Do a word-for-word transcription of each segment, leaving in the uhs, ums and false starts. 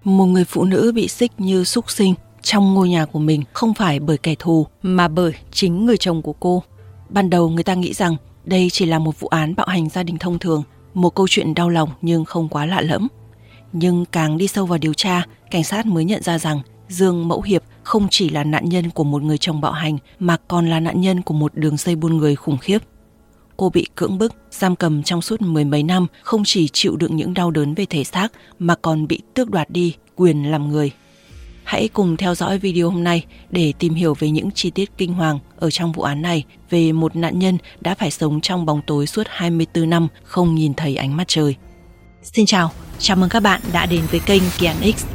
Một người phụ nữ bị xích như súc sinh trong ngôi nhà của mình không phải bởi kẻ thù mà bởi chính người chồng của cô. Ban đầu người ta nghĩ rằng đây chỉ là một vụ án bạo hành gia đình thông thường, một câu chuyện đau lòng nhưng không quá lạ lẫm. Nhưng càng đi sâu vào điều tra, cảnh sát mới nhận ra rằng Dương Mẫu Hiệp không chỉ là nạn nhân của một người chồng bạo hành mà còn là nạn nhân của một đường dây buôn người khủng khiếp. Cô bị cưỡng bức, giam cầm trong suốt mười mấy năm, không chỉ chịu đựng những đau đớn về thể xác mà còn bị tước đoạt đi quyền làm người. Hãy cùng theo dõi video hôm nay để tìm hiểu về những chi tiết kinh hoàng ở trong vụ án này, về một nạn nhân đã phải sống trong bóng tối suốt hai mươi tư năm không nhìn thấy ánh mặt trời. Xin chào, chào mừng các bạn đã đến với kênh Kian X.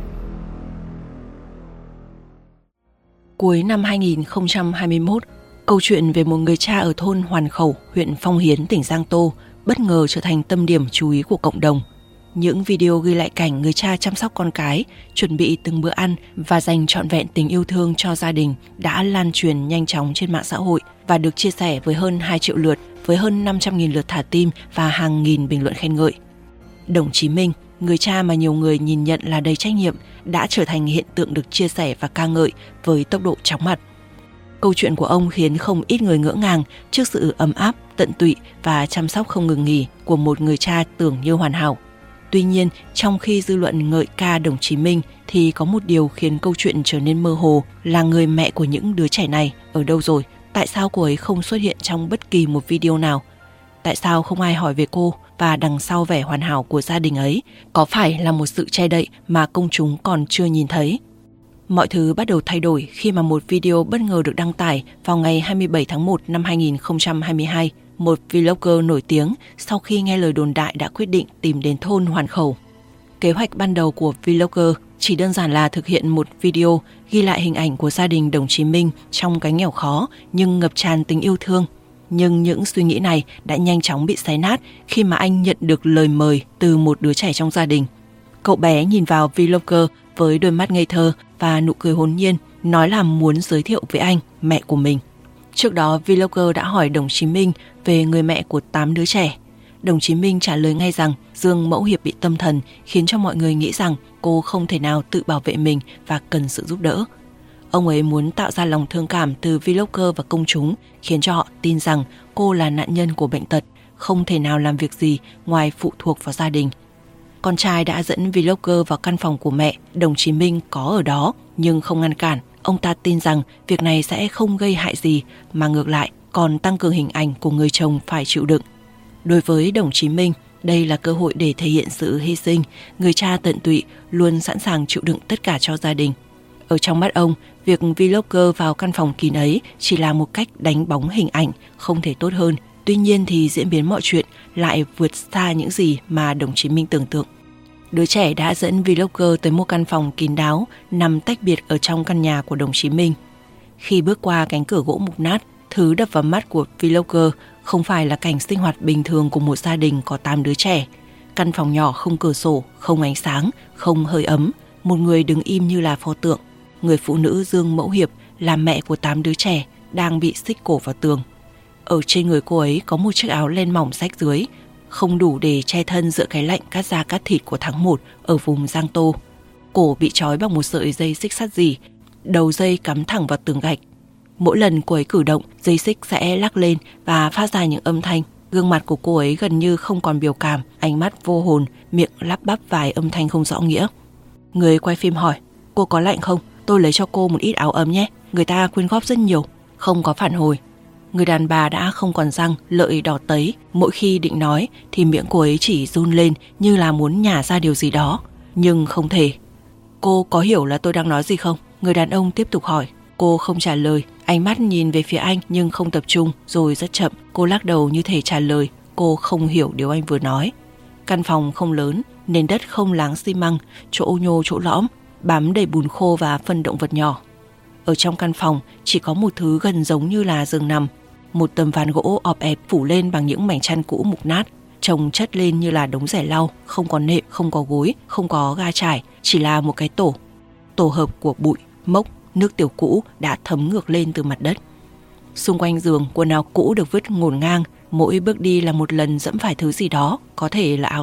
Cuối năm hai nghìn không trăm hai mươi mốt, câu chuyện về một người cha ở thôn Hoàn Khẩu, huyện Phong Hiến, tỉnh Giang Tô bất ngờ trở thành tâm điểm chú ý của cộng đồng. Những video ghi lại cảnh người cha chăm sóc con cái, chuẩn bị từng bữa ăn và dành trọn vẹn tình yêu thương cho gia đình đã lan truyền nhanh chóng trên mạng xã hội và được chia sẻ với hơn hai triệu lượt, với hơn năm trăm nghìn lượt thả tim và hàng nghìn bình luận khen ngợi. Đồng Chí Minh, người cha mà nhiều người nhìn nhận là đầy trách nhiệm, đã trở thành hiện tượng được chia sẻ và ca ngợi với tốc độ chóng mặt. Câu chuyện của ông khiến không ít người ngỡ ngàng trước sự ấm áp, tận tụy và chăm sóc không ngừng nghỉ của một người cha tưởng như hoàn hảo. Tuy nhiên, trong khi dư luận ngợi ca Đồng Chí Minh thì có một điều khiến câu chuyện trở nên mơ hồ là người mẹ của những đứa trẻ này ở đâu rồi? Tại sao cô ấy không xuất hiện trong bất kỳ một video nào? Tại sao không ai hỏi về cô? Và đằng sau vẻ hoàn hảo của gia đình ấy có phải là một sự che đậy mà công chúng còn chưa nhìn thấy? Mọi thứ bắt đầu thay đổi khi mà một video bất ngờ được đăng tải vào ngày hai mươi bảy tháng một năm hai nghìn không trăm hai mươi hai. Một vlogger nổi tiếng sau khi nghe lời đồn đại đã quyết định tìm đến thôn Hoàn Khẩu. Kế hoạch ban đầu của vlogger chỉ đơn giản là thực hiện một video ghi lại hình ảnh của gia đình Đồng Chí Minh trong cái nghèo khó nhưng ngập tràn tình yêu thương. Nhưng những suy nghĩ này đã nhanh chóng bị xé nát khi mà anh nhận được lời mời từ một đứa trẻ trong gia đình. Cậu bé nhìn vào vlogger với đôi mắt ngây thơ và nụ cười hồn nhiên, nói là muốn giới thiệu với anh mẹ của mình. Trước đó, vlogger đã hỏi Đồng Chí Minh về người mẹ của tám đứa trẻ. Đồng Chí Minh trả lời ngay rằng Dương Mẫu Hiệp bị tâm thần, khiến cho mọi người nghĩ rằng cô không thể nào tự bảo vệ mình và cần sự giúp đỡ. Ông ấy muốn tạo ra lòng thương cảm từ vlogger và công chúng, khiến cho họ tin rằng cô là nạn nhân của bệnh tật, không thể nào làm việc gì ngoài phụ thuộc vào gia đình. Con trai đã dẫn vlogger vào căn phòng của mẹ, Đồng Chí Minh có ở đó nhưng không ngăn cản. Ông ta tin rằng việc này sẽ không gây hại gì mà ngược lại còn tăng cường hình ảnh của người chồng phải chịu đựng. Đối với Đồng Chí Minh, đây là cơ hội để thể hiện sự hy sinh, người cha tận tụy luôn sẵn sàng chịu đựng tất cả cho gia đình. Ở trong mắt ông, việc vlogger vào căn phòng kín ấy chỉ là một cách đánh bóng hình ảnh không thể tốt hơn. Tuy nhiên thì diễn biến mọi chuyện lại vượt xa những gì mà Đồng Chí Minh tưởng tượng. Đứa trẻ đã dẫn vlogger tới một căn phòng kín đáo nằm tách biệt ở trong căn nhà của Đồng Chí Minh. Khi bước qua cánh cửa gỗ mục nát, thứ đập vào mắt của vlogger không phải là cảnh sinh hoạt bình thường của một gia đình có tám đứa trẻ. Căn phòng nhỏ không cửa sổ, không ánh sáng, không hơi ấm, một người đứng im như là pho tượng. Người phụ nữ Dương Mẫu Hiệp là mẹ của tám đứa trẻ đang bị xích cổ vào tường. Ở trên người cô ấy có một chiếc áo len mỏng rách dưới, không đủ để che thân giữa cái lạnh cắt da cắt thịt của tháng một ở vùng Giang Tô. Cổ bị trói bằng một sợi dây xích sắt dì, đầu dây cắm thẳng vào tường gạch. Mỗi lần cô ấy cử động, dây xích sẽ lắc lên và phát ra những âm thanh. Gương mặt của cô ấy gần như không còn biểu cảm, ánh mắt vô hồn, miệng lắp bắp vài âm thanh không rõ nghĩa. Người quay phim hỏi, cô có lạnh không? Tôi lấy cho cô một ít áo ấm nhé. Người ta quyên góp rất nhiều. Không có phản hồi. Người đàn bà đã không còn răng, lợi đỏ tấy. Mỗi khi định nói thì miệng cô ấy chỉ run lên như là muốn nhả ra điều gì đó. Nhưng không thể. Cô có hiểu là tôi đang nói gì không? Người đàn ông tiếp tục hỏi. Cô không trả lời. Ánh mắt nhìn về phía anh nhưng không tập trung. Rồi rất chậm cô lắc đầu như thể trả lời. Cô không hiểu điều anh vừa nói. Căn phòng không lớn, nền đất không láng xi măng, chỗ nhô chỗ lõm, bám đầy bùn khô và phân động vật nhỏ. Ở trong căn phòng chỉ có một thứ gần giống như là giường nằm, một tấm ván gỗ ọp ẹp phủ lên bằng những mảnh chăn cũ mục nát, chồng chất lên như là đống rẻ lau, không có nệm, không có gối, không có ga trải, chỉ là một cái tổ. Tổ hợp của bụi, mốc, nước tiểu cũ đã thấm ngược lên từ mặt đất. Xung quanh giường, quần áo cũ được vứt ngổn ngang, mỗi bước đi là một lần dẫm phải thứ gì đó, có thể là áo rách,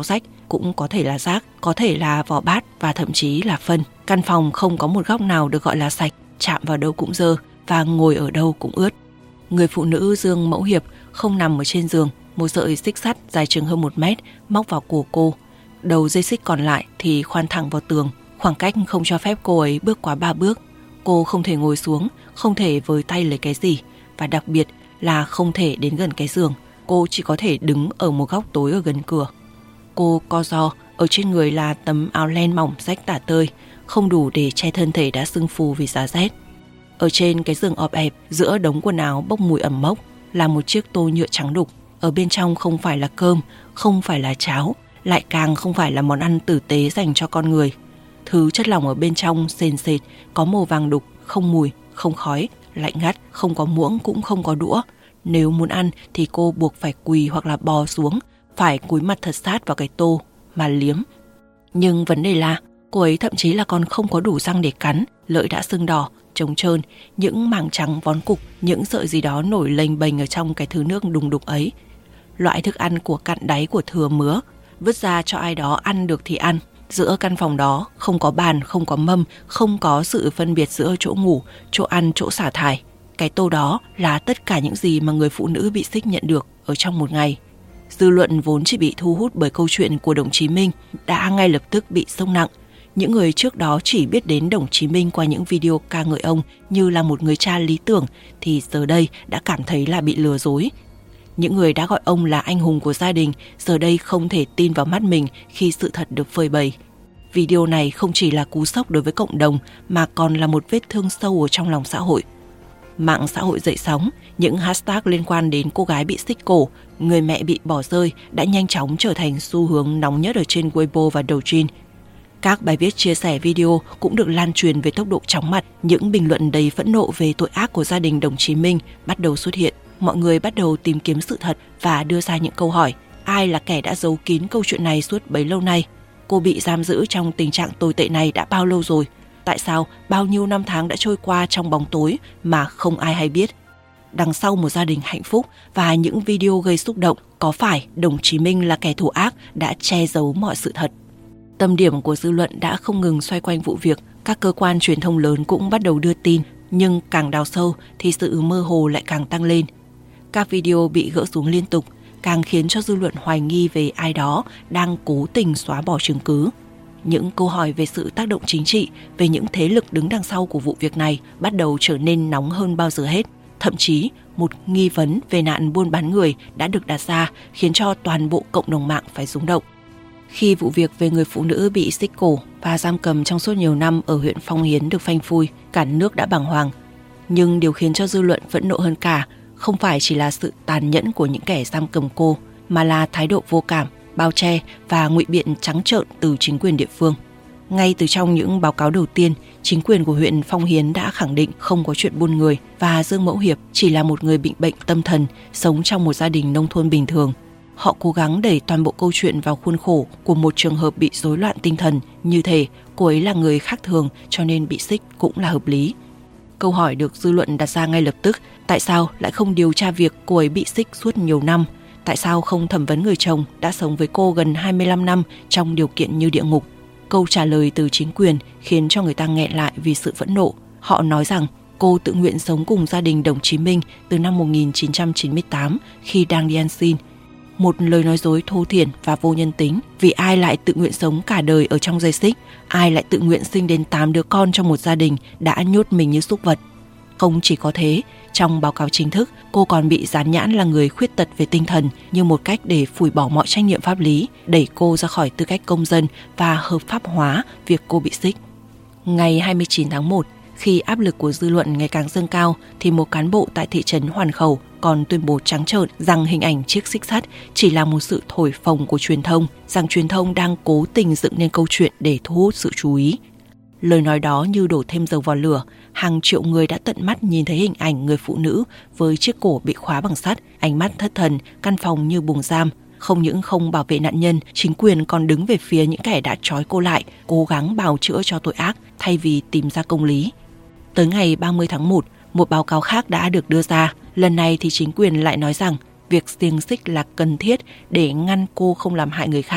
cũng có thể là rác, có thể là vỏ bát và thậm chí là phân. Căn phòng không có một góc nào được gọi là sạch, chạm vào đâu cũng dơ và ngồi ở đâu cũng ướt. Người phụ nữ Dương Mẫu Hiệp không nằm ở trên giường, một sợi xích sắt dài chừng hơn một mét móc vào cổ cô. Đầu dây xích còn lại thì khoan thẳng vào tường, khoảng cách không cho phép cô ấy bước quá ba bước. Cô không thể ngồi xuống, không thể với tay lấy cái gì, và đặc biệt là không thể đến gần cái giường. Cô chỉ có thể đứng ở một góc tối ở gần cửa. Cô co ro, ở trên người là tấm áo len mỏng rách tả tơi, không đủ để che thân thể đã sưng phù vì giá rét. Ở trên cái giường ọp ẹp, giữa đống quần áo bốc mùi ẩm mốc, là một chiếc tô nhựa trắng đục. Ở bên trong không phải là cơm, không phải là cháo, lại càng không phải là món ăn tử tế dành cho con người. Thứ chất lỏng ở bên trong sền sệt, có màu vàng đục, không mùi, không khói, lạnh ngắt, không có muỗng cũng không có đũa. Nếu muốn ăn thì cô buộc phải quỳ hoặc là bò xuống, phải cúi mặt thật sát vào cái tô mà liếm. Nhưng vấn đề là cô ấy thậm chí là còn không có đủ răng để cắn, lưỡi đã sưng đỏ, trống trơn, những mảng trắng vón cục, những sợi gì đó nổi lềnh bềnh ở trong cái thứ nước đùng đục ấy. Loại thức ăn của cặn đáy của thừa mứa, vứt ra cho ai đó ăn được thì ăn. Giữa căn phòng đó không có bàn, không có mâm, không có sự phân biệt giữa chỗ ngủ, chỗ ăn, chỗ xả thải. Cái tô đó là tất cả những gì mà người phụ nữ bị xích nhận được ở trong một ngày. Dư luận vốn chỉ bị thu hút bởi câu chuyện của đồng chí Minh đã ngay lập tức bị sốc nặng. Những người trước đó chỉ biết đến đồng chí Minh qua những video ca ngợi ông như là một người cha lý tưởng thì giờ đây đã cảm thấy là bị lừa dối. Những người đã gọi ông là anh hùng của gia đình giờ đây không thể tin vào mắt mình khi sự thật được phơi bày. Video này không chỉ là cú sốc đối với cộng đồng mà còn là một vết thương sâu ở trong lòng xã hội. Mạng xã hội dậy sóng, những hashtag liên quan đến cô gái bị xích cổ, người mẹ bị bỏ rơi đã nhanh chóng trở thành xu hướng nóng nhất ở trên Weibo và Douyin. Các bài viết chia sẻ video cũng được lan truyền với tốc độ chóng mặt, những bình luận đầy phẫn nộ về tội ác của gia đình đồng chí Minh bắt đầu xuất hiện. Mọi người bắt đầu tìm kiếm sự thật và đưa ra những câu hỏi. Ai là kẻ đã giấu kín câu chuyện này suốt bấy lâu nay? Cô bị giam giữ trong tình trạng tồi tệ này đã bao lâu rồi? Tại sao bao nhiêu năm tháng đã trôi qua trong bóng tối mà không ai hay biết? Đằng sau một gia đình hạnh phúc và những video gây xúc động, có phải đồng chí Minh là kẻ thù ác đã che giấu mọi sự thật? Tâm điểm của dư luận đã không ngừng xoay quanh vụ việc, các cơ quan truyền thông lớn cũng bắt đầu đưa tin, nhưng càng đào sâu thì sự mơ hồ lại càng tăng lên. Các video bị gỡ xuống liên tục, càng khiến cho dư luận hoài nghi về ai đó đang cố tình xóa bỏ chứng cứ. Những câu hỏi về sự tác động chính trị, về những thế lực đứng đằng sau của vụ việc này bắt đầu trở nên nóng hơn bao giờ hết. Thậm chí, một nghi vấn về nạn buôn bán người đã được đặt ra khiến cho toàn bộ cộng đồng mạng phải rung động. Khi vụ việc về người phụ nữ bị xích cổ và giam cầm trong suốt nhiều năm ở huyện Phong Hiến được phanh phui, cả nước đã bàng hoàng. Nhưng điều khiến cho dư luận phẫn nộ hơn cả không phải chỉ là sự tàn nhẫn của những kẻ giam cầm cô, mà là thái độ vô cảm, bao che và ngụy biện trắng trợn từ chính quyền địa phương. Ngay từ trong những báo cáo đầu tiên, chính quyền của huyện Phong Hiến đã khẳng định không có chuyện buôn người và Dương Mẫu Hiệp chỉ là một người bị bệnh tâm thần sống trong một gia đình nông thôn bình thường. Họ cố gắng đẩy toàn bộ câu chuyện vào khuôn khổ của một trường hợp bị rối loạn tinh thần, như thể cô ấy là người khác thường cho nên bị xích cũng là hợp lý. Câu hỏi được dư luận đặt ra ngay lập tức, tại sao lại không điều tra việc cô ấy bị xích suốt nhiều năm? Tại sao không thẩm vấn người chồng đã sống với cô gần hai mươi lăm năm trong điều kiện như địa ngục? Câu trả lời từ chính quyền khiến cho người ta nghẹn lại vì sự phẫn nộ. Họ nói rằng cô tự nguyện sống cùng gia đình đồng chí Minh từ năm một nghìn chín trăm chín mươi tám khi đang đi ăn xin. Một lời nói dối thô thiển và vô nhân tính, vì ai lại tự nguyện sống cả đời ở trong dây xích, ai lại tự nguyện sinh đến tám đứa con trong một gia đình đã nhốt mình như súc vật. Không chỉ có thế, trong báo cáo chính thức, cô còn bị dán nhãn là người khuyết tật về tinh thần như một cách để phủi bỏ mọi trách nhiệm pháp lý, đẩy cô ra khỏi tư cách công dân và hợp pháp hóa việc cô bị xích. Ngày hai mươi chín tháng một, khi áp lực của dư luận ngày càng dâng cao, thì một cán bộ tại thị trấn Hoàn Khẩu còn tuyên bố trắng trợn rằng hình ảnh chiếc xích sắt chỉ là một sự thổi phồng của truyền thông, rằng truyền thông đang cố tình dựng nên câu chuyện để thu hút sự chú ý. Lời nói đó như đổ thêm dầu vào lửa, hàng triệu người đã tận mắt nhìn thấy hình ảnh người phụ nữ với chiếc cổ bị khóa bằng sắt, ánh mắt thất thần, căn phòng như buồng giam. Không những không bảo vệ nạn nhân, chính quyền còn đứng về phía những kẻ đã trói cô lại, cố gắng bào chữa cho tội ác thay vì tìm ra công lý. Tới ngày ba mươi tháng một, một báo cáo khác đã được đưa ra. Lần này thì chính quyền lại nói rằng việc xiềng xích là cần thiết để ngăn cô không làm hại người khác.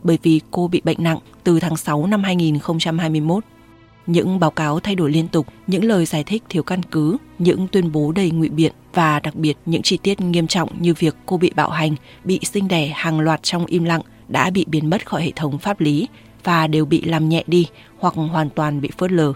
bởi vì cô bị bệnh nặng từ tháng sáu năm hai nghìn không trăm hai mươi mốt. Những báo cáo thay đổi liên tục, những lời giải thích thiếu căn cứ, những tuyên bố đầy ngụy biện và đặc biệt những chi tiết nghiêm trọng như việc cô bị bạo hành, bị sinh đẻ hàng loạt trong im lặng đã bị biến mất khỏi hệ thống pháp lý và đều bị làm nhẹ đi hoặc hoàn toàn bị phớt lờ.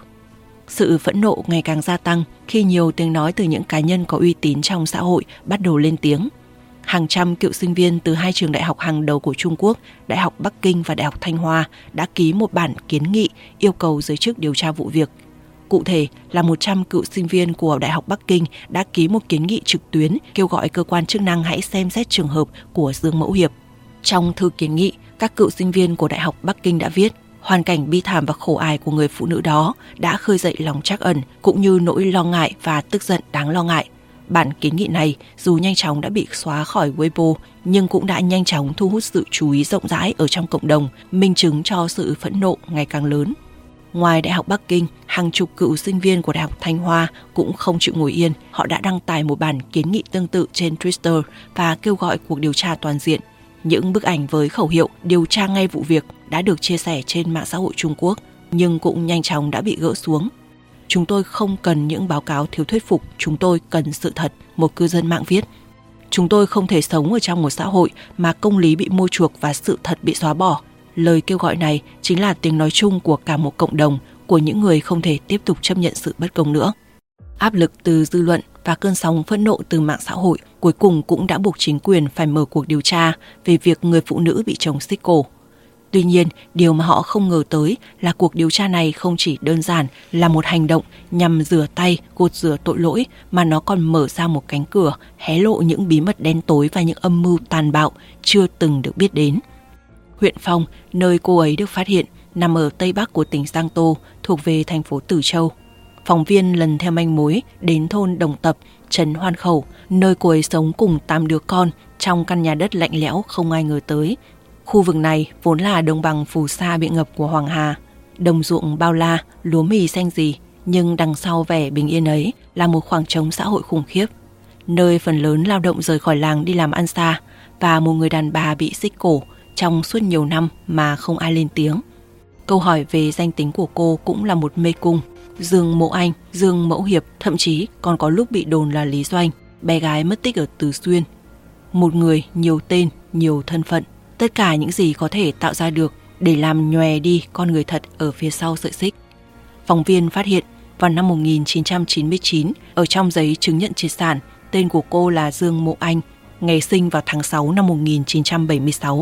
Sự phẫn nộ ngày càng gia tăng khi nhiều tiếng nói từ những cá nhân có uy tín trong xã hội bắt đầu lên tiếng. Hàng trăm cựu sinh viên từ hai trường đại học hàng đầu của Trung Quốc, Đại học Bắc Kinh và Đại học Thanh Hoa đã ký một bản kiến nghị yêu cầu giới chức điều tra vụ việc. Cụ thể là một trăm cựu sinh viên của Đại học Bắc Kinh đã ký một kiến nghị trực tuyến kêu gọi cơ quan chức năng hãy xem xét trường hợp của Dương Mẫu Hiệp. Trong thư kiến nghị, các cựu sinh viên của Đại học Bắc Kinh đã viết hoàn cảnh bi thảm và khổ ải của người phụ nữ đó đã khơi dậy lòng trắc ẩn cũng như nỗi lo ngại và tức giận đáng lo ngại. Bản kiến nghị này dù nhanh chóng đã bị xóa khỏi Weibo nhưng cũng đã nhanh chóng thu hút sự chú ý rộng rãi ở trong cộng đồng, minh chứng cho sự phẫn nộ ngày càng lớn. Ngoài Đại học Bắc Kinh, hàng chục cựu sinh viên của Đại học Thanh Hoa cũng không chịu ngồi yên. Họ đã đăng tải một bản kiến nghị tương tự trên Twitter và kêu gọi cuộc điều tra toàn diện. Những bức ảnh với khẩu hiệu điều tra ngay vụ việc đã được chia sẻ trên mạng xã hội Trung Quốc, nhưng cũng nhanh chóng đã bị gỡ xuống. Chúng tôi không cần những báo cáo thiếu thuyết phục, chúng tôi cần sự thật, một cư dân mạng viết. Chúng tôi không thể sống ở trong một xã hội mà công lý bị mua chuộc và sự thật bị xóa bỏ. Lời kêu gọi này chính là tiếng nói chung của cả một cộng đồng, của những người không thể tiếp tục chấp nhận sự bất công nữa. Áp lực từ dư luận và cơn sóng phẫn nộ từ mạng xã hội cuối cùng cũng đã buộc chính quyền phải mở cuộc điều tra về việc người phụ nữ bị chồng xích cổ. Tuy nhiên, điều mà họ không ngờ tới là cuộc điều tra này không chỉ đơn giản là một hành động nhằm rửa tay, gột rửa tội lỗi, mà nó còn mở ra một cánh cửa, hé lộ những bí mật đen tối và những âm mưu tàn bạo chưa từng được biết đến. Huyện Phong, nơi cô ấy được phát hiện, nằm ở tây bắc của tỉnh Giang Tô, thuộc về thành phố Tử Châu. Phóng viên lần theo manh mối đến thôn Đồng Tập, trấn Hoan Khẩu, nơi cô ấy sống cùng tám đứa con trong căn nhà đất lạnh lẽo không ai ngờ tới. Khu vực này vốn là đồng bằng phù sa bị ngập của Hoàng Hà, đồng ruộng bao la, lúa mì xanh rì, nhưng đằng sau vẻ bình yên ấy là một khoảng trống xã hội khủng khiếp, nơi phần lớn lao động rời khỏi làng đi làm ăn xa và một người đàn bà bị xích cổ trong suốt nhiều năm mà không ai lên tiếng. Câu hỏi về danh tính của cô cũng là một mê cung. Dương Mộ Anh, Dương Mẫu Hiệp, thậm chí còn có lúc bị đồn là Lý Doanh, bé gái mất tích ở Từ Xuyên. Một người, nhiều tên, nhiều thân phận. Tất cả những gì có thể tạo ra được để làm nhòe đi con người thật ở phía sau sợi xích. Phóng viên phát hiện vào năm một nghìn chín trăm chín mươi chín, ở trong giấy chứng nhận triệt sản, tên của cô là Dương Mộ Anh, ngày sinh vào tháng sáu năm một nghìn chín trăm bảy mươi sáu.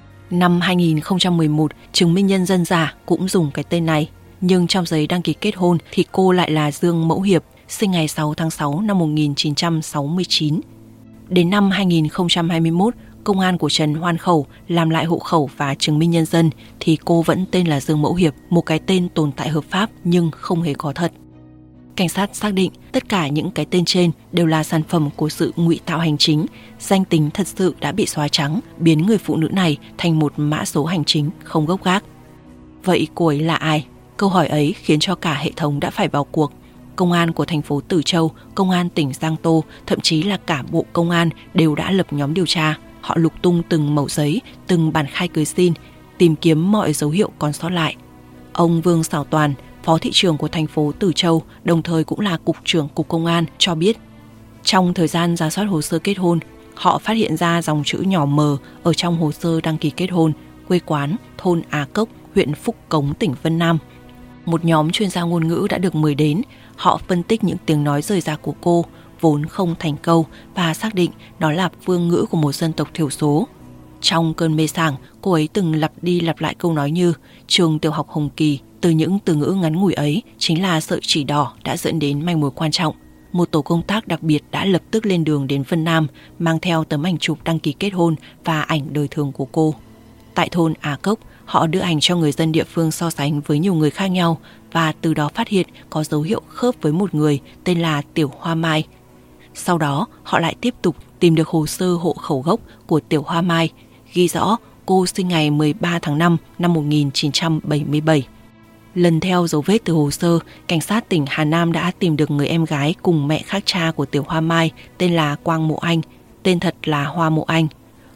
Năm hai nghìn không trăm mười một, chứng minh nhân dân giả cũng dùng cái tên này, nhưng trong giấy đăng ký kết hôn thì cô lại là Dương Mẫu Hiệp, sinh ngày sáu tháng sáu năm một nghìn chín trăm sáu mươi chín. Đến năm hai nghìn không trăm hai mươi mốt, công an của trấn Hoan Khẩu làm lại hộ khẩu và chứng minh nhân dân thì cô vẫn tên là Dương Mẫu Hiệp, một cái tên tồn tại hợp pháp nhưng không hề có thật. Cảnh sát xác định tất cả những cái tên trên đều là sản phẩm của sự ngụy tạo hành chính, danh tính thật sự đã bị xóa trắng, biến người phụ nữ này thành một mã số hành chính không gốc gác. Vậy cô ấy là ai? Câu hỏi ấy khiến cho cả hệ thống đã phải vào cuộc. Công an của thành phố Tử Châu, công an tỉnh Giang Tô, thậm chí là cả bộ công an đều đã lập nhóm điều tra. Họ lục tung từng mẩu giấy, từng bản khai cưới xin, tìm kiếm mọi dấu hiệu còn sót lại. Ông Vương Sảo Toàn, phó thị trưởng của thành phố Tử Châu, đồng thời cũng là cục trưởng cục công an, cho biết trong thời gian rà soát hồ sơ kết hôn, họ phát hiện ra dòng chữ nhỏ mờ ở trong hồ sơ đăng ký kết hôn, quê quán thôn Á Cốc, huyện Phúc Cống, tỉnh Vân Nam. Một nhóm chuyên gia ngôn ngữ đã được mời đến. Họ phân tích những tiếng nói rời rạc của cô vốn không thành câu và xác định đó là phương ngữ của một dân tộc thiểu số. Trong cơn mê sảng, cô ấy từng lặp đi lặp lại câu nói như trường tiểu học Hồng Kỳ. Từ những từ ngữ ngắn ngủi ấy chính là sợi chỉ đỏ đã dẫn đến manh mối quan trọng. Một tổ công tác đặc biệt đã lập tức lên đường đến Vân Nam, mang theo tấm ảnh chụp đăng ký kết hôn và ảnh đời thường của cô. Tại thôn Á Cốc, họ đưa ảnh cho người dân địa phương so sánh với nhiều người khác nhau và từ đó phát hiện có dấu hiệu khớp với một người tên là Tiểu Hoa Mai. Sau đó, họ lại tiếp tục tìm được hồ sơ hộ khẩu gốc của Tiểu Hoa Mai, ghi rõ cô sinh ngày mười ba tháng năm năm một nghìn chín trăm bảy mươi bảy. Lần theo dấu vết từ hồ sơ, cảnh sát tỉnh Hà Nam đã tìm được người em gái cùng mẹ khác cha của Tiểu Hoa Mai tên là Quang Mộ Anh, tên thật là Hoa Mộ Anh.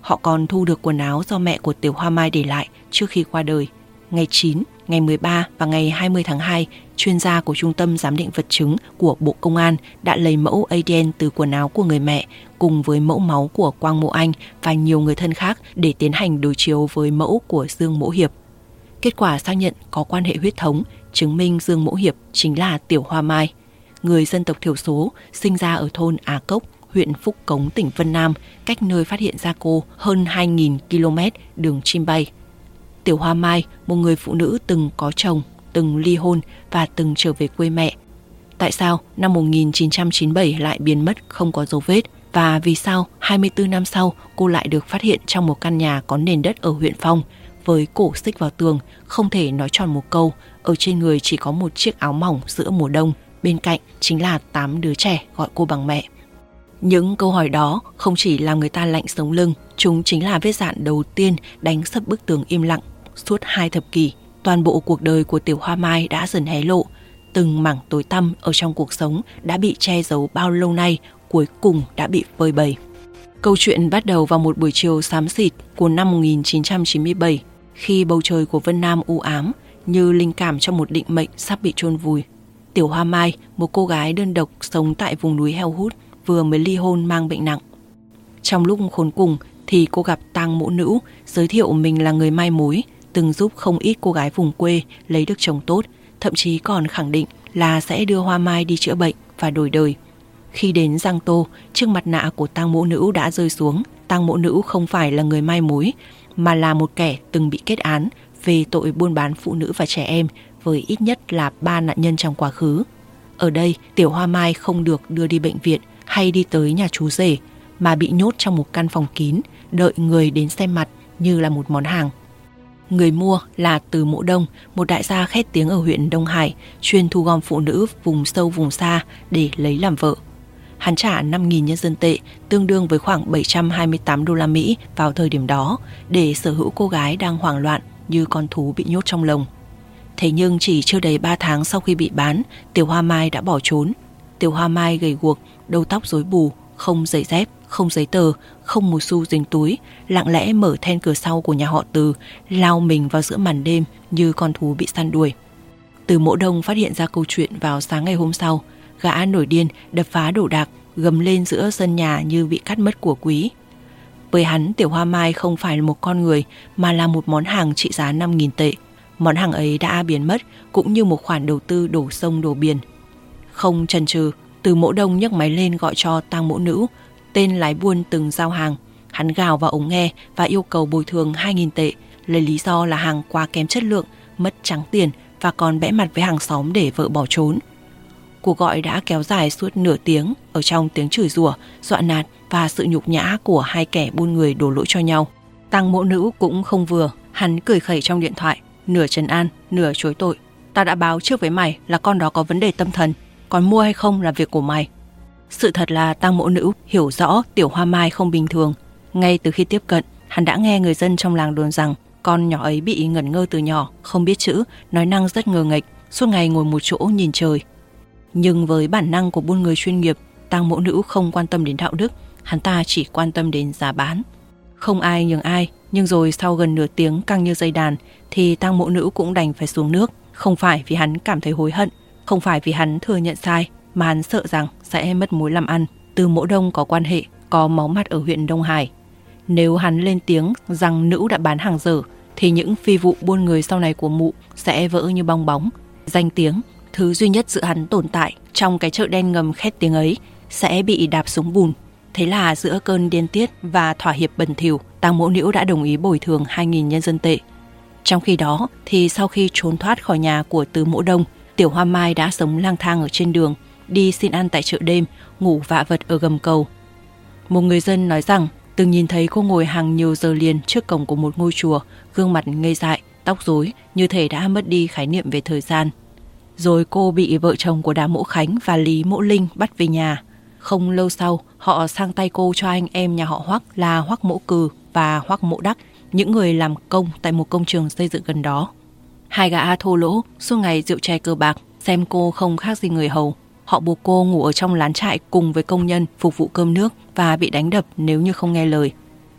họ còn thu được quần áo do mẹ của Tiểu Hoa Mai để lại trước khi qua đời. Ngày chín, ngày mười ba và ngày hai mươi tháng hai, chuyên gia của Trung tâm Giám định Vật chứng của Bộ Công an đã lấy mẫu a đê en từ quần áo của người mẹ cùng với mẫu máu của Quang Mộ Anh và nhiều người thân khác để tiến hành đối chiếu với mẫu của Dương Mỗ Hiệp. Kết quả xác nhận có quan hệ huyết thống, chứng minh Dương Mỗ Hiệp chính là Tiểu Hoa Mai, người dân tộc thiểu số sinh ra ở thôn Á Cốc, huyện Phúc Cống, tỉnh Vân Nam, cách nơi phát hiện ra cô hơn hai nghìn ki lô mét đường chim bay. Tiểu Hoa Mai, một người phụ nữ từng có chồng, từng ly hôn và từng trở về quê mẹ. Tại sao năm một nghìn chín trăm chín mươi bảy lại biến mất không có dấu vết? Và vì sao hai mươi tư năm sau cô lại được phát hiện trong một căn nhà có nền đất ở huyện Phong, với cổ xích vào tường, không thể nói tròn một câu, ở trên người chỉ có một chiếc áo mỏng giữa mùa đông, bên cạnh chính là tám đứa trẻ gọi cô bằng mẹ. Những câu hỏi đó không chỉ làm người ta lạnh sống lưng, chúng chính là vết dạn đầu tiên đánh sập bức tường im lặng suốt hai thập kỷ. Toàn bộ cuộc đời của Tiểu Hoa Mai đã dần hé lộ, từng mảng tối tăm ở trong cuộc sống đã bị che giấu bao lâu nay cuối cùng đã bị phơi bày. Câu chuyện bắt đầu vào một buổi chiều xám xịt của năm một nghìn chín trăm chín mươi bảy, khi bầu trời của Vân Nam u ám như linh cảm cho một định mệnh sắp bị chôn vùi. Tiểu Hoa Mai, một cô gái đơn độc sống tại vùng núi heo hút, vừa mới ly hôn mang bệnh nặng. Trong lúc khốn cùng thì cô gặp Tang Mỗ Nữ, giới thiệu mình là người mai mối, từng giúp không ít cô gái vùng quê lấy được chồng tốt, thậm chí còn khẳng định là sẽ đưa Hoa Mai đi chữa bệnh và đổi đời. Khi đến Giang Tô, chiếc mặt nạ của Tang Mỗ Nữ đã rơi xuống. Tang Mỗ Nữ không phải là người mai mối, mà là một kẻ từng bị kết án về tội buôn bán phụ nữ và trẻ em, với ít nhất là ba nạn nhân trong quá khứ. Ở đây, Tiểu Hoa Mai không được đưa đi bệnh viện hay đi tới nhà chú rể, mà bị nhốt trong một căn phòng kín, đợi người đến xem mặt như là một món hàng. Người mua là Từ Mỗ Đông, một đại gia khét tiếng ở huyện Đông Hải, chuyên thu gom phụ nữ vùng sâu vùng xa để lấy làm vợ. Hắn trả năm nghìn nhân dân tệ, tương đương với khoảng bảy trăm hai mươi tám đô la Mỹ vào thời điểm đó, để sở hữu cô gái đang hoảng loạn như con thú bị nhốt trong lồng. Thế nhưng chỉ chưa đầy ba tháng sau khi bị bán, Tiểu Hoa Mai đã bỏ trốn. Tiểu Hoa Mai gầy guộc, đầu tóc rối bù, không giày dép, không giấy tờ, không một xu dính túi, lặng lẽ mở then cửa sau của nhà họ Từ, lao mình vào giữa màn đêm như con thú bị săn đuổi. Từ Mỗ Đông phát hiện ra câu chuyện vào sáng ngày hôm sau. Gã nổi điên đập phá đồ đạc, gầm lên giữa sân nhà như bị cắt mất của quý. Với hắn, Tiểu Hoa Mai không phải là một con người, mà là một món hàng trị giá năm nghìn tệ. Món hàng ấy đã biến mất, cũng như một khoản đầu tư đổ sông đổ biển. Không chần chừ, Từ Mỗ Đông nhấc máy lên gọi cho Tang Mỗ Nữ, tên lái buôn từng giao hàng. Hắn gào vào ống nghe và yêu cầu bồi thường hai nghìn tệ, lấy lý do là hàng quá kém chất lượng, mất trắng tiền và còn bẽ mặt với hàng xóm để vợ bỏ trốn. Cuộc gọi đã kéo dài suốt nửa tiếng, ở trong tiếng chửi rủa, dọa nạt và sự nhục nhã của hai kẻ buôn người đổ lỗi cho nhau. Tang Mỗ Nữ cũng không vừa, hắn cười khẩy trong điện thoại, nửa trấn an, nửa chối tội. Tao đã báo trước với mày là con đó có vấn đề tâm thần, còn mua hay không là việc của mày. Sự thật là Tang Mỗ Nữ hiểu rõ Tiểu Hoa Mai không bình thường. Ngay từ khi tiếp cận, hắn đã nghe người dân trong làng đồn rằng con nhỏ ấy bị ngẩn ngơ từ nhỏ, không biết chữ, nói năng rất ngờ nghệch, suốt ngày ngồi một chỗ nhìn trời. Nhưng với bản năng của buôn người chuyên nghiệp, Tang Mỗ Nữ không quan tâm đến đạo đức, hắn ta chỉ quan tâm đến giá bán. Không ai nhường ai, nhưng rồi sau gần nửa tiếng căng như dây đàn thì Tang Mỗ Nữ cũng đành phải xuống nước. Không phải vì hắn cảm thấy hối hận, không phải vì hắn thừa nhận sai, mà hắn sợ rằng sẽ mất mối làm ăn. Từ Mỗ Đông có quan hệ, có máu mặt ở huyện Đông Hải. Nếu hắn lên tiếng rằng nữ đã bán hàng dở, thì những phi vụ buôn người sau này của mụ sẽ vỡ như bong bóng. Danh tiếng, thứ duy nhất giữ hắn tồn tại trong cái chợ đen ngầm khét tiếng ấy, sẽ bị đạp xuống bùn. Thế là giữa cơn điên tiết và thỏa hiệp bẩn thỉu, Tang Mỗ Nữ đã đồng ý bồi thường hai nghìn nhân dân tệ. Trong khi đó thì sau khi trốn thoát khỏi nhà của Từ Mỗ Đông, Tiểu Hoa Mai đã sống lang thang ở trên đường, đi xin ăn tại chợ đêm, ngủ vạ vật ở gầm cầu. Một người dân nói rằng từng nhìn thấy cô ngồi hàng nhiều giờ liền trước cổng của một ngôi chùa, gương mặt ngây dại, tóc rối, như thể đã mất đi khái niệm về thời gian. Rồi cô bị vợ chồng của Đàm Mỗ Khánh và Lý Mỗ Linh bắt về nhà. Không lâu sau, họ sang tay cô cho anh em nhà họ Hoắc là Hoắc Mỗ Cừ và Hoắc Mỗ Đắc, những người làm công tại một công trường xây dựng gần đó. Hai gã thô lỗ suốt ngày rượu chè cờ bạc, xem cô không khác gì người hầu. Họ buộc cô ngủ ở trong lán trại cùng với công nhân phục vụ cơm nước và bị đánh đập nếu như không nghe lời.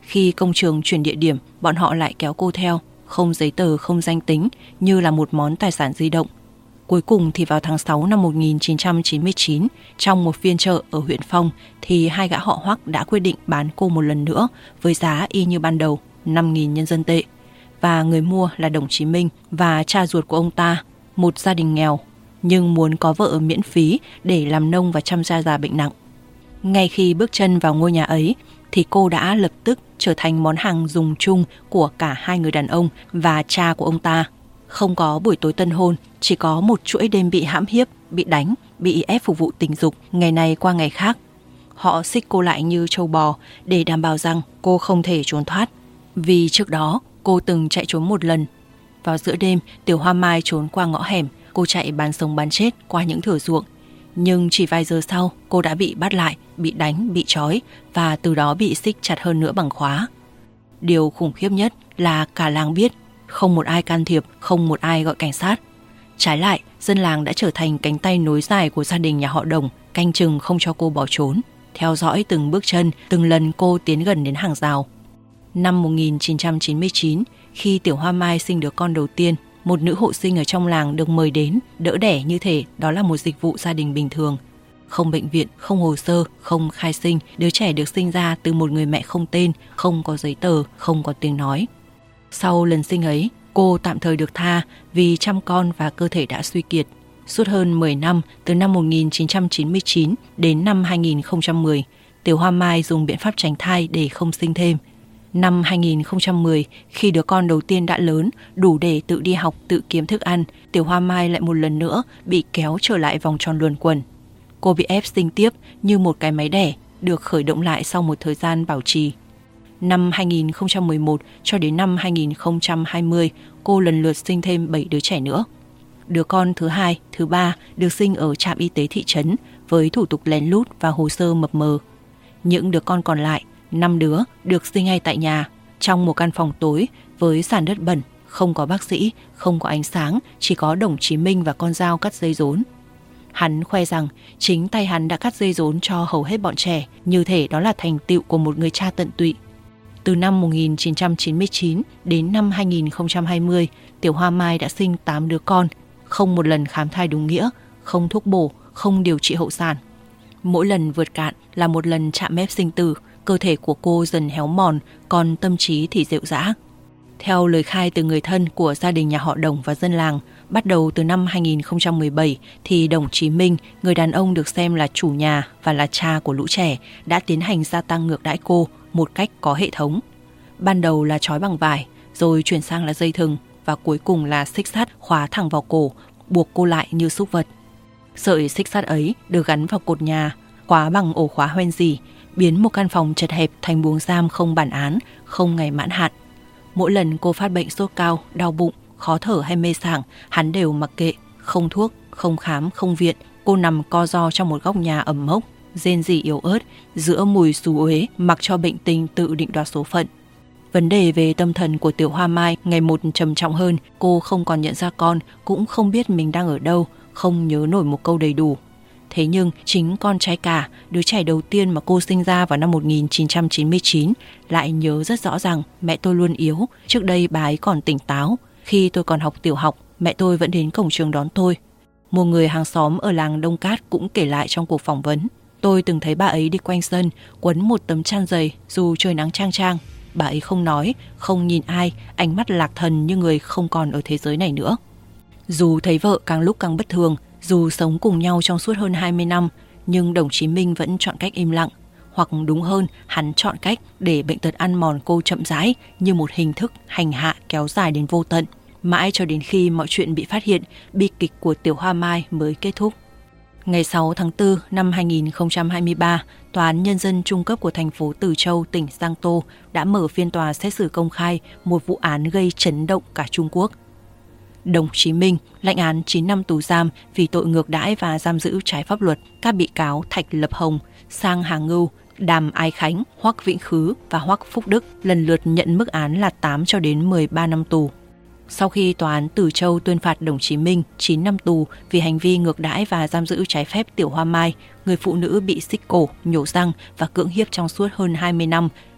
Khi công trường chuyển địa điểm, bọn họ lại kéo cô theo, không giấy tờ, không danh tính, như là một món tài sản di động. Cuối cùng thì vào tháng sáu năm một nghìn chín trăm chín mươi chín, trong một phiên chợ ở huyện Phong, thì hai gã họ Hoắc đã quyết định bán cô một lần nữa với giá y như ban đầu, năm nghìn nhân dân tệ. Và người mua là Đồng Chí Minh và cha ruột của ông ta, một gia đình nghèo, nhưng muốn có vợ miễn phí để làm nông và chăm cha già bệnh nặng. Ngay khi bước chân vào ngôi nhà ấy, thì cô đã lập tức trở thành món hàng dùng chung của cả hai người đàn ông và cha của ông ta. Không có buổi tối tân hôn, chỉ có một chuỗi đêm bị hãm hiếp, bị đánh, bị ép phục vụ tình dục ngày này qua ngày khác. Họ xích cô lại như trâu bò để đảm bảo rằng cô không thể trốn thoát. Vì trước đó cô từng chạy trốn một lần. Vào giữa đêm, Tiểu Hoa Mai trốn qua ngõ hẻm, cô chạy bán sống bán chết qua những thửa ruộng. Nhưng chỉ vài giờ sau, cô đã bị bắt lại, bị đánh, bị trói và từ đó bị xích chặt hơn nữa bằng khóa. Điều khủng khiếp nhất là cả làng biết, không một ai can thiệp, không một ai gọi cảnh sát. Trái lại, dân làng đã trở thành cánh tay nối dài của gia đình nhà họ Đồng, canh chừng không cho cô bỏ trốn, theo dõi từng bước chân, từng lần cô tiến gần đến hàng rào. Năm một nghìn chín trăm chín mươi chín, khi Tiểu Hoa Mai sinh đứa con đầu tiên, một nữ hộ sinh ở trong làng được mời đến đỡ đẻ như thể đó là một dịch vụ gia đình bình thường. Không bệnh viện, không hồ sơ, không khai sinh, đứa trẻ được sinh ra từ một người mẹ không tên, không có giấy tờ, không có tiếng nói. Sau lần sinh ấy, cô tạm thời được tha vì chăm con và cơ thể đã suy kiệt. Suốt hơn mười năm, từ năm một nghìn chín trăm chín mươi chín đến năm hai nghìn không trăm mười, Tiểu Hoa Mai dùng biện pháp tránh thai để không sinh thêm. Năm hai nghìn không trăm mười, khi đứa con đầu tiên đã lớn, đủ để tự đi học, tự kiếm thức ăn, Tiểu Hoa Mai lại một lần nữa bị kéo trở lại vòng tròn luẩn quẩn. Cô bị ép sinh tiếp như một cái máy đẻ, được khởi động lại sau một thời gian bảo trì. Năm hai nghìn không trăm mười một cho đến năm hai nghìn không trăm hai mươi, cô lần lượt sinh thêm bảy đứa trẻ nữa. Đứa con thứ hai, thứ ba được sinh ở trạm y tế thị trấn với thủ tục lén lút và hồ sơ mập mờ. Những đứa con còn lại, năm đứa, được sinh ngay tại nhà, trong một căn phòng tối với sàn đất bẩn, không có bác sĩ, không có ánh sáng, chỉ có Đồng Chí Minh và con dao cắt dây rốn. Hắn khoe rằng chính tay hắn đã cắt dây rốn cho hầu hết bọn trẻ, như thể đó là thành tựu của một người cha tận tụy. Từ năm một nghìn chín trăm chín mươi chín đến năm hai nghìn không trăm hai mươi, Tiểu Hoa Mai đã sinh tám đứa con, không một lần khám thai đúng nghĩa, không thuốc bổ, không điều trị hậu sản. Mỗi lần vượt cạn là một lần chạm mép sinh tử, cơ thể của cô dần héo mòn, còn tâm trí thì rệu rã. Theo lời khai từ người thân của gia đình nhà họ Đồng và dân làng, bắt đầu từ năm hai nghìn không trăm mười bảy thì Đồng Chí Minh, người đàn ông được xem là chủ nhà và là cha của lũ trẻ, đã tiến hành gia tăng ngược đãi cô một cách có hệ thống. Ban đầu là trói bằng vải, rồi chuyển sang là dây thừng và cuối cùng là xích sắt khóa thẳng vào cổ, buộc cô lại như súc vật. Sợi xích sắt ấy được gắn vào cột nhà, khóa bằng ổ khóa hoen dỉ, biến một căn phòng chật hẹp thành buồng giam không bản án, không ngày mãn hạn. Mỗi lần cô phát bệnh sốt cao, đau bụng, khó thở hay mê sảng, hắn đều mặc kệ, không thuốc, không khám, không viện. Cô nằm co ro trong một góc nhà ẩm mốc, rên rỉ yếu ớt, giữa mùi xú uế, mặc cho bệnh tình tự định đoạt số phận. Vấn đề về tâm thần của Tiểu Hoa Mai ngày một trầm trọng hơn, cô không còn nhận ra con, cũng không biết mình đang ở đâu, không nhớ nổi một câu đầy đủ. Thế nhưng chính con trai cả, đứa trẻ đầu tiên mà cô sinh ra vào năm một nghìn chín trăm chín mươi chín, lại nhớ rất rõ rằng mẹ tôi luôn yếu, trước đây bà ấy còn tỉnh táo. Khi tôi còn học tiểu học, mẹ tôi vẫn đến cổng trường đón tôi. Một người hàng xóm ở làng Đông Cát cũng kể lại trong cuộc phỏng vấn. Tôi từng thấy bà ấy đi quanh sân, quấn một tấm chăn dày dù trời nắng chang chang. Bà ấy không nói, không nhìn ai, ánh mắt lạc thần như người không còn ở thế giới này nữa. Dù thấy vợ càng lúc càng bất thường, dù sống cùng nhau trong suốt hơn hai mươi năm, nhưng Đồng Chí Minh vẫn chọn cách im lặng. Hoặc đúng hơn, hắn chọn cách để bệnh tật ăn mòn cô chậm rãi như một hình thức hành hạ kéo dài đến vô tận. Mãi cho đến khi mọi chuyện bị phát hiện, bi kịch của Tiểu Hoa Mai mới kết thúc. Ngày sáu tháng tư năm hai nghìn không trăm hai mươi ba, Tòa án Nhân dân trung cấp của thành phố Từ Châu, tỉnh Giang Tô đã mở phiên tòa xét xử công khai một vụ án gây chấn động cả Trung Quốc. Đồng Chí Minh lãnh án chín năm tù giam vì tội ngược đãi và giam giữ trái pháp luật các bị cáo Thạch Lập Hồng, Sang Hà Ngưu, Đàm Ái Khánh, Hoắc Vĩnh Khứ và Hoắc Phúc Đức lần lượt nhận mức án là tám cho đến mười ba năm tù. Sau khi tòa án Từ Châu tuyên phạt Đồng Chí Minh chín năm tù vì hành vi ngược đãi và giam giữ trái phép Tiểu Hoa Mai, người phụ nữ bị xích cổ, nhổ răng và cưỡng hiếp trong suốt hơn hai mươi năm,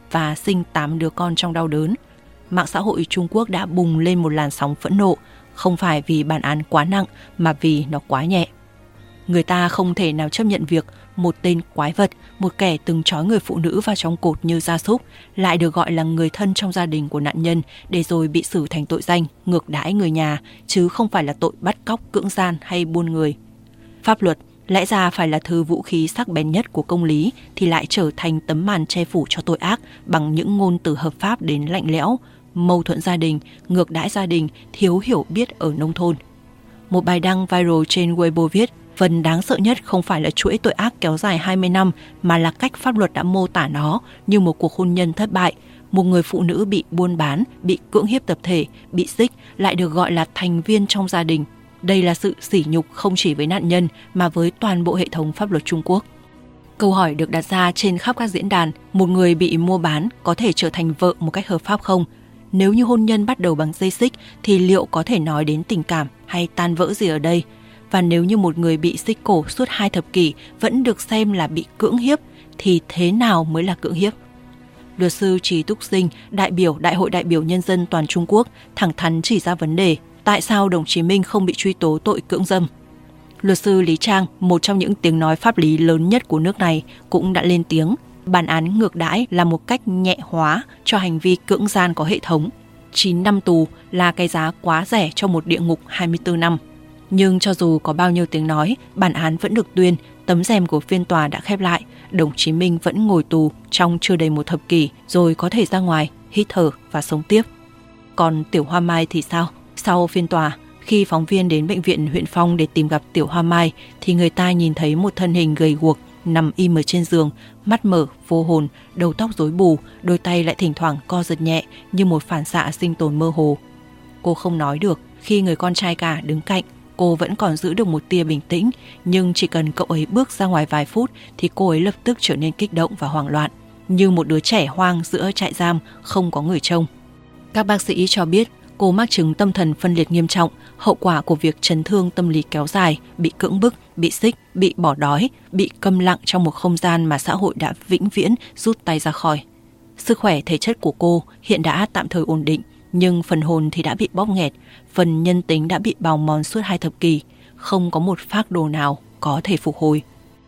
và sinh tám đứa con trong đau đớn. Mạng xã hội Trung Quốc đã bùng lên một làn sóng phẫn nộ, không phải vì bản án quá nặng mà vì nó quá nhẹ. Người ta không thể nào chấp nhận việc một tên quái vật, một kẻ từng trói người phụ nữ vào trong cột như gia súc, lại được gọi là người thân trong gia đình của nạn nhân để rồi bị xử thành tội danh ngược đãi người nhà, chứ không phải là tội bắt cóc, cưỡng gian hay buôn người. Pháp luật lẽ ra phải là thứ vũ khí sắc bén nhất của công lý thì lại trở thành tấm màn che phủ cho tội ác bằng những ngôn từ hợp pháp đến lạnh lẽo, mâu thuẫn gia đình, ngược đãi gia đình, thiếu hiểu biết ở nông thôn. Một bài đăng viral trên Weibo viết, phần đáng sợ nhất không phải là chuỗi tội ác kéo dài hai mươi năm mà là cách pháp luật đã mô tả nó như một cuộc hôn nhân thất bại, một người phụ nữ bị buôn bán, bị cưỡng hiếp tập thể, bị xích lại được gọi là thành viên trong gia đình. Đây là sự sỉ nhục không chỉ với nạn nhân mà với toàn bộ hệ thống pháp luật Trung Quốc. Câu hỏi được đặt ra trên khắp các diễn đàn, một người bị mua bán có thể trở thành vợ một cách hợp pháp không? Nếu như hôn nhân bắt đầu bằng dây xích thì liệu có thể nói đến tình cảm hay tan vỡ gì ở đây? Và nếu như một người bị xích cổ suốt hai thập kỷ vẫn được xem là bị cưỡng hiếp thì thế nào mới là cưỡng hiếp? Luật sư Trí Túc Sinh, đại biểu Đại hội đại biểu Nhân dân toàn Trung Quốc, thẳng thắn chỉ ra vấn đề tại sao đồng chí Minh không bị truy tố tội cưỡng dâm. Luật sư Lý Trang, một trong những tiếng nói pháp lý lớn nhất của nước này, cũng đã lên tiếng bản án ngược đãi là một cách nhẹ hóa cho hành vi cưỡng gian có hệ thống. chín năm tù là cái giá quá rẻ cho một địa ngục hai mươi tư năm. Nhưng cho dù có bao nhiêu tiếng nói, bản án vẫn được tuyên, tấm rèm của phiên tòa đã khép lại, đồng chí Minh vẫn ngồi tù trong chưa đầy một thập kỷ rồi có thể ra ngoài, hít thở và sống tiếp. Còn Tiểu Hoa Mai thì sao? Sau phiên tòa, khi phóng viên đến bệnh viện huyện Phong để tìm gặp Tiểu Hoa Mai thì người ta nhìn thấy một thân hình gầy guộc nằm im ở trên giường, mắt mở, vô hồn, đầu tóc rối bù, đôi tay lại thỉnh thoảng co giật nhẹ như một phản xạ sinh tồn mơ hồ. Cô không nói được, khi người con trai cả đứng cạnh, cô vẫn còn giữ được một tia bình tĩnh, nhưng chỉ cần cậu ấy bước ra ngoài vài phút thì cô ấy lập tức trở nên kích động và hoảng loạn, như một đứa trẻ hoang giữa trại giam không có người trông. Các bác sĩ cho biết cô mắc chứng tâm thần phân liệt nghiêm trọng, hậu quả của việc chấn thương tâm lý kéo dài, bị cưỡng bức, bị xích, bị bỏ đói, bị câm lặng trong một không gian mà xã hội đã vĩnh viễn rút tay ra khỏi. Sức khỏe thể chất của cô hiện đã tạm thời ổn định, nhưng phần hồn thì đã bị bóp nghẹt, phần nhân tính đã bị bào mòn suốt hai thập kỷ, không có một phác đồ nào có thể phục hồi.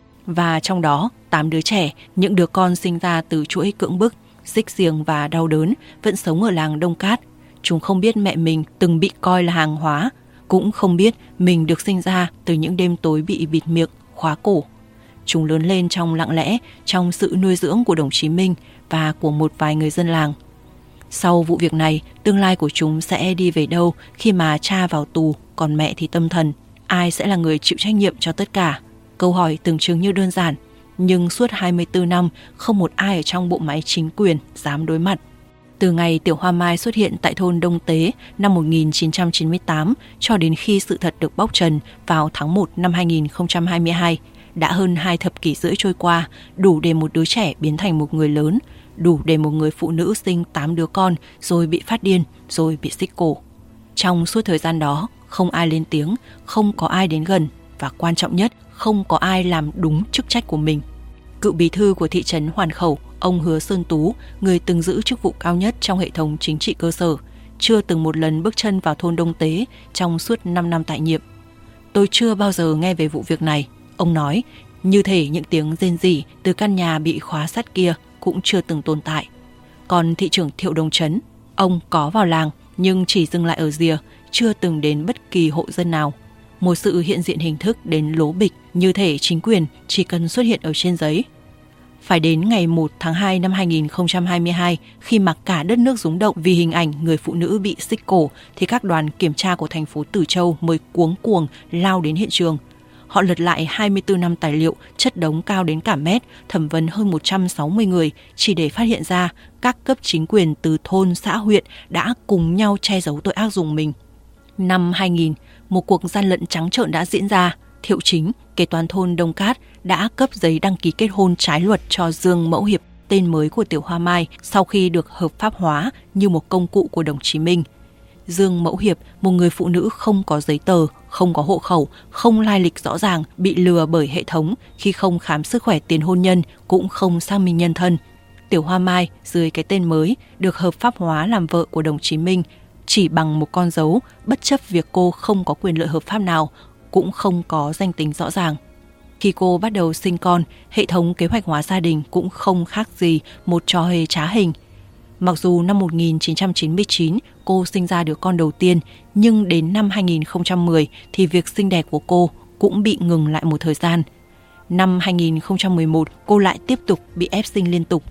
Và trong đó, tám đứa trẻ, những đứa con sinh ra từ chuỗi cưỡng bức, xích xiềng và đau đớn, vẫn sống ở làng Đông Cát. Chúng không biết mẹ mình từng bị coi là hàng hóa, cũng không biết mình được sinh ra từ những đêm tối bị bịt miệng, khóa cổ. Chúng lớn lên trong lặng lẽ, trong sự nuôi dưỡng của đồng chí Minh và của một vài người dân làng. Sau vụ việc này, tương lai của chúng sẽ đi về đâu khi mà cha vào tù, còn mẹ thì tâm thần? Ai sẽ là người chịu trách nhiệm cho tất cả? Câu hỏi tưởng chừng như đơn giản, nhưng suốt hai mươi tư năm, không một ai ở trong bộ máy chính quyền dám đối mặt. Từ ngày Tiểu Hoa Mai xuất hiện tại thôn Đông Tế năm một nghìn chín trăm chín mươi tám cho đến khi sự thật được bóc trần vào tháng một năm hai nghìn không trăm hai mươi hai, đã hơn hai thập kỷ rưỡi trôi qua, đủ để một đứa trẻ biến thành một người lớn, đủ để một người phụ nữ sinh tám đứa con rồi bị phát điên, rồi bị xích cổ. Trong suốt thời gian đó, không ai lên tiếng, không có ai đến gần và quan trọng nhất, không có ai làm đúng chức trách của mình. Cựu bí thư của thị trấn Hoàn Khẩu, ông Hứa Sơn Tú, người từng giữ chức vụ cao nhất trong hệ thống chính trị cơ sở, chưa từng một lần bước chân vào thôn Đông Tế trong suốt năm năm tại nhiệm. Tôi chưa bao giờ nghe về vụ việc này, ông nói, như thể những tiếng rên rỉ từ căn nhà bị khóa sắt kia cũng chưa từng tồn tại. Còn thị trưởng Thiệu Đồng Trấn, ông có vào làng nhưng chỉ dừng lại ở rìa, chưa từng đến bất kỳ hộ dân nào. Một sự hiện diện hình thức đến lố bịch, như thể chính quyền chỉ cần xuất hiện ở trên giấy. Phải đến ngày một tháng hai năm hai nghìn không trăm hai mươi hai, khi mà cả đất nước rúng động vì hình ảnh người phụ nữ bị xích cổ, thì các đoàn kiểm tra của thành phố Từ Châu mới cuống cuồng lao đến hiện trường. Họ lật lại hai mươi tư năm tài liệu, chất đống cao đến cả mét, thẩm vấn hơn một trăm sáu mươi người, chỉ để phát hiện ra các cấp chính quyền từ thôn, xã, huyện đã cùng nhau che giấu tội ác dùng mình. Năm hai nghìn, một cuộc gian lận trắng trợn đã diễn ra. Thiệu Chính, kế toán thôn Đông Cát, đã cấp giấy đăng ký kết hôn trái luật cho Dương Mẫu Hiệp, tên mới của Tiểu Hoa Mai, sau khi được hợp pháp hóa như một công cụ của đồng chí Minh. Dương Mẫu Hiệp, một người phụ nữ không có giấy tờ, không có hộ khẩu, không lai lịch rõ ràng, bị lừa bởi hệ thống khi không khám sức khỏe tiền hôn nhân, cũng không xác minh nhân thân. Tiểu Hoa Mai dưới cái tên mới được hợp pháp hóa làm vợ của đồng chí Minh chỉ bằng một con dấu, bất chấp việc cô không có quyền lợi hợp pháp nào, cũng không có danh tính rõ ràng. Khi cô bắt đầu sinh con, hệ thống kế hoạch hóa gia đình cũng không khác gì một trò hề trá hình. Mặc dù năm một nghìn chín trăm chín mươi chín cô sinh ra đứa con đầu tiên, nhưng đến năm hai nghìn không trăm mười thì việc sinh đẻ của cô cũng bị ngừng lại một thời gian. Năm hai nghìn không trăm mười một, cô lại tiếp tục bị ép sinh liên tục.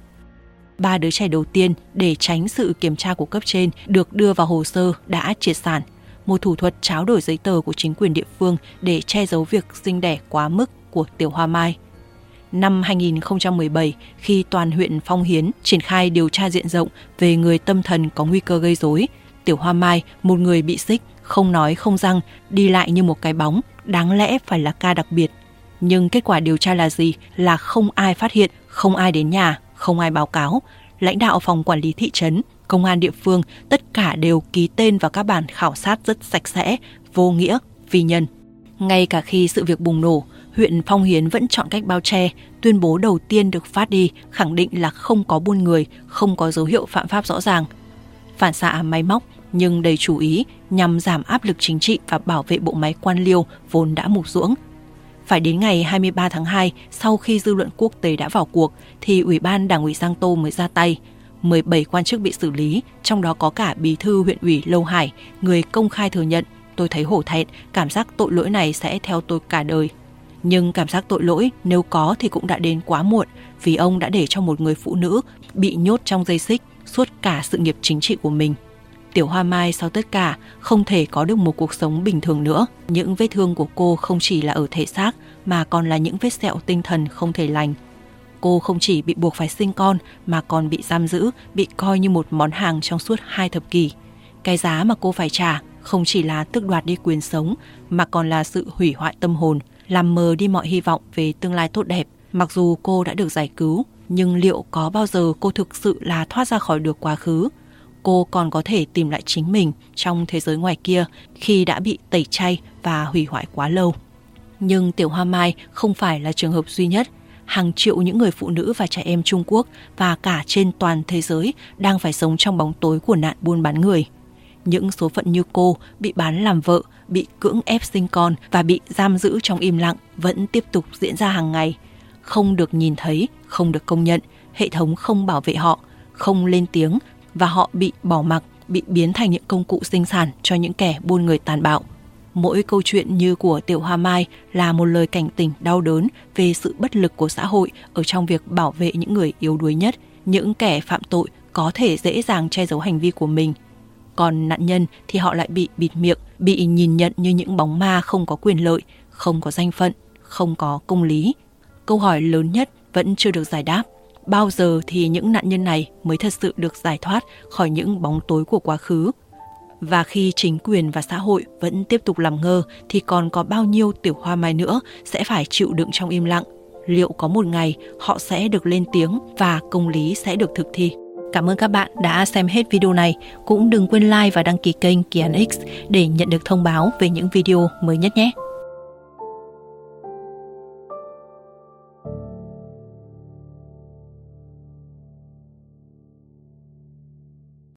Ba đứa trẻ đầu tiên, để tránh sự kiểm tra của cấp trên, được đưa vào hồ sơ đã triệt sản, một thủ thuật tráo đổi giấy tờ của chính quyền địa phương để che giấu việc sinh đẻ quá mức của Tiểu Hoa Mai. Năm hai nghìn không trăm mười bảy, khi toàn huyện Phong Hiến triển khai điều tra diện rộng về người tâm thần có nguy cơ gây rối, Tiểu Hoa Mai, một người bị xích, không nói không răng, đi lại như một cái bóng, đáng lẽ phải là ca đặc biệt. Nhưng kết quả điều tra là gì? Là không ai phát hiện, không ai đến nhà, không ai báo cáo. Lãnh đạo phòng quản lý thị trấn, công an địa phương, tất cả đều ký tên vào các bản khảo sát rất sạch sẽ, vô nghĩa, phi nhân. Ngay cả khi sự việc bùng nổ, huyện Phong Hiến vẫn chọn cách bao che. Tuyên bố đầu tiên được phát đi khẳng định là không có buôn người, không có dấu hiệu phạm pháp rõ ràng. Phản xạ máy móc nhưng đầy chú ý nhằm giảm áp lực chính trị và bảo vệ bộ máy quan liêu vốn đã mục ruỗng. Phải đến ngày hai mươi ba tháng hai, sau khi dư luận quốc tế đã vào cuộc, thì Ủy ban Đảng ủy Giang Tô mới ra tay. mười bảy quan chức bị xử lý, trong đó có cả bí thư huyện ủy Lâu Hải, người công khai thừa nhận: tôi thấy hổ thẹn, cảm giác tội lỗi này sẽ theo tôi cả đời. Nhưng cảm giác tội lỗi nếu có thì cũng đã đến quá muộn, vì ông đã để cho một người phụ nữ bị nhốt trong dây xích suốt cả sự nghiệp chính trị của mình. Tiểu Hoa Mai sau tất cả không thể có được một cuộc sống bình thường nữa. Những vết thương của cô không chỉ là ở thể xác mà còn là những vết sẹo tinh thần không thể lành. Cô không chỉ bị buộc phải sinh con mà còn bị giam giữ, bị coi như một món hàng trong suốt hai thập kỷ. Cái giá mà cô phải trả không chỉ là tước đoạt đi quyền sống mà còn là sự hủy hoại tâm hồn, làm mờ đi mọi hy vọng về tương lai tốt đẹp. Mặc dù cô đã được giải cứu, nhưng liệu có bao giờ cô thực sự là thoát ra khỏi được quá khứ? Cô còn có thể tìm lại chính mình trong thế giới ngoài kia khi đã bị tẩy chay và hủy hoại quá lâu. Nhưng Tiểu Hoa Mai không phải là trường hợp duy nhất. Hàng triệu những người phụ nữ và trẻ em Trung Quốc và cả trên toàn thế giới đang phải sống trong bóng tối của nạn buôn bán người. Những số phận như cô bị bán làm vợ, bị cưỡng ép sinh con và bị giam giữ trong im lặng vẫn tiếp tục diễn ra hàng ngày. Không được nhìn thấy, không được công nhận, hệ thống không bảo vệ họ, không lên tiếng và họ bị bỏ mặc, bị biến thành những công cụ sinh sản cho những kẻ buôn người tàn bạo. Mỗi câu chuyện như của Tiểu Hoa Mai là một lời cảnh tỉnh đau đớn về sự bất lực của xã hội ở trong việc bảo vệ những người yếu đuối nhất. Những kẻ phạm tội có thể dễ dàng che giấu hành vi của mình. Còn nạn nhân thì họ lại bị bịt miệng, bị nhìn nhận như những bóng ma không có quyền lợi, không có danh phận, không có công lý. Câu hỏi lớn nhất vẫn chưa được giải đáp. Bao giờ thì những nạn nhân này mới thật sự được giải thoát khỏi những bóng tối của quá khứ? Và khi chính quyền và xã hội vẫn tiếp tục làm ngơ thì còn có bao nhiêu Tiểu Hoa Mai nữa sẽ phải chịu đựng trong im lặng? Liệu có một ngày họ sẽ được lên tiếng và công lý sẽ được thực thi? Cảm ơn các bạn đã xem hết video này. Cũng đừng quên like và đăng ký kênh Kỳ Án X để nhận được thông báo về những video mới nhất nhé.